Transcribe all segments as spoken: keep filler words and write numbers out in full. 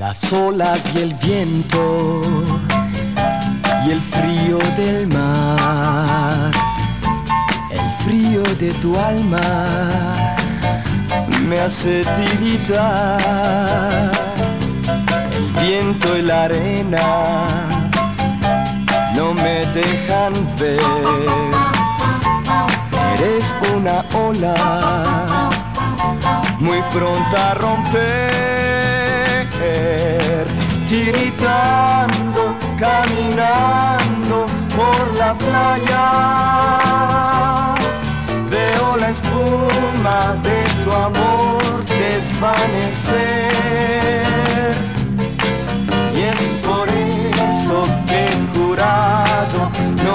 Las olas y el viento y el frío del mar, el frío de tu alma me hace tiritar. El viento y la arena no me dejan ver. Eres una ola muy pronta a romper, tiritando, caminando por la playa. Veo la espuma de tu amor desvanecer, y es por eso que he jurado no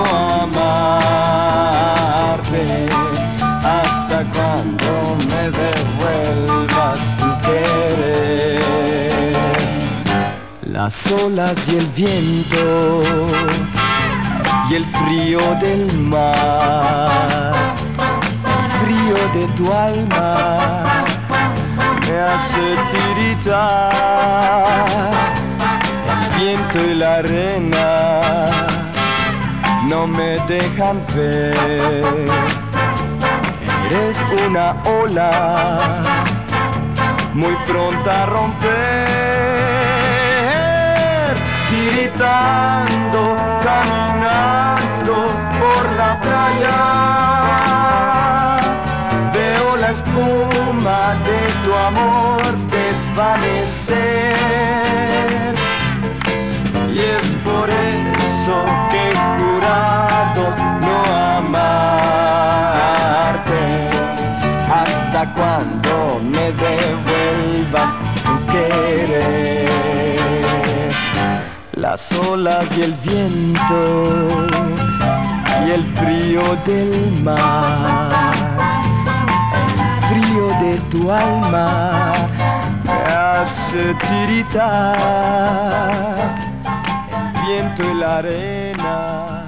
amarte hasta cuando me devuelvas tu querer. Las olas y el viento y el frío del mar, el frío de tu alma me hace tiritar. El viento y la arena no me dejan ver. Eres una ola muy pronta a romper, tiritando, caminando por la playa. Veo la espuma de tu amor desvanecer, y es por eso que he jurado no amarte hasta cuando me devuelvas tu querer. Las olas y el viento y el frío del mar, el frío de tu alma me hace tiritar. El viento y la arena